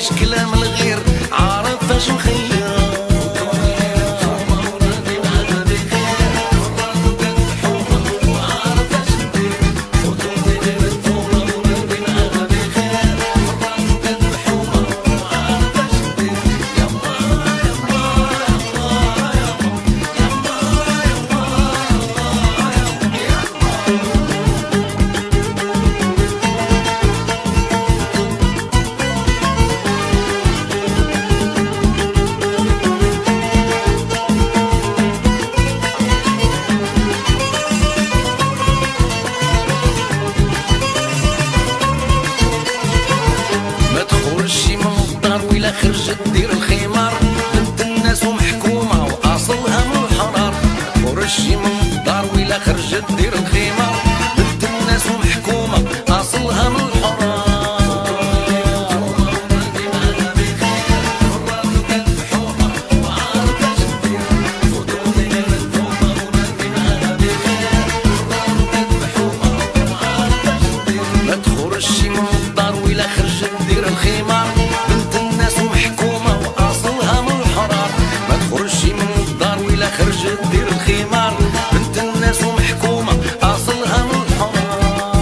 يسمعش كلام الغير، عارف اش مخير. وإلا خرجت دير الخمار، بنت الناس ومحكومة وأصلها من الحرار. خرجي من الدار وإلا خرجت دير الخمار، بنت الناس ومحكومة أصلها من الحرار. ما تخرجي من الدار وإلا خرجت دير الخمار، خرجت دير الخمار، بنت الناس ومحكومة أصلها من الحرار.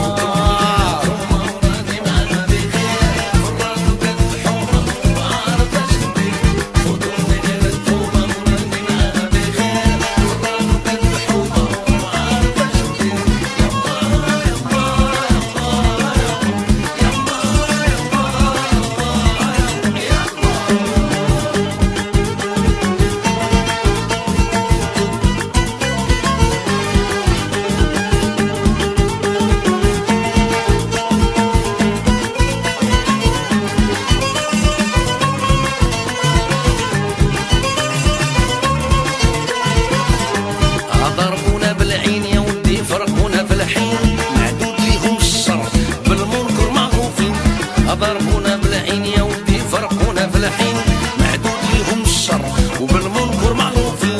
ضربونا بالعين يا ودي فرقونا في الحين، معدود ليهم الشر وبالمنكر معروفين.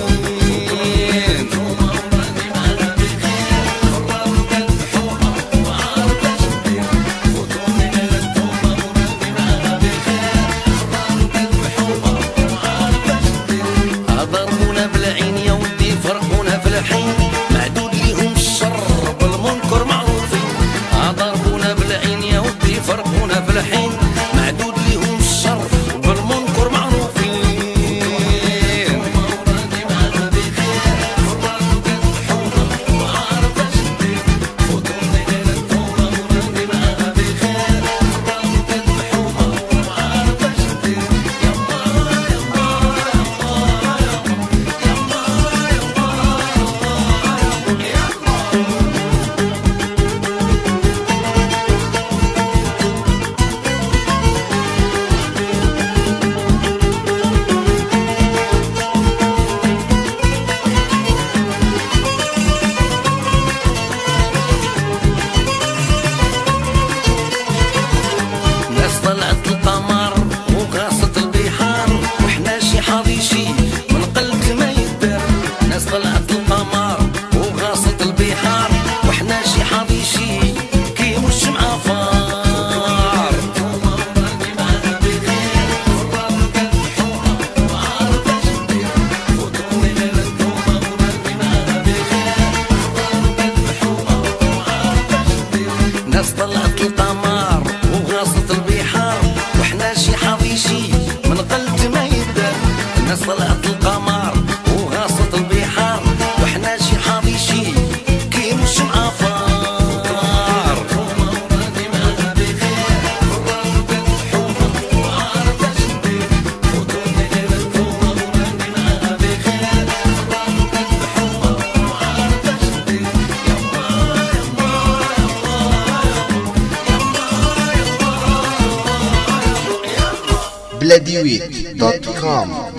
ضربونا بالعين يا ودي فرقونا في الحين، معدود ليهم الشر بالمنكر معروفين. ضربونا بالعين يا ودي فرقونا في الحين، معدود ليهم الشر وبالمنكر معروفين. طلعت القمر وقاصت البحار، وحنا شي حاضيشي من قلب ما يدار. ناس طلعت القمر وقاصت البحار، وحنا شي حاضيشي كي مش مع فار. ناس طلعت القمر وغاصت البحار، وحنا شي حاضيشي من قلب ما يدار. الناس طلعت القمر وغاصت البحار، وحنا شي حاضيشي كي مش مع فار. Bladiwit.com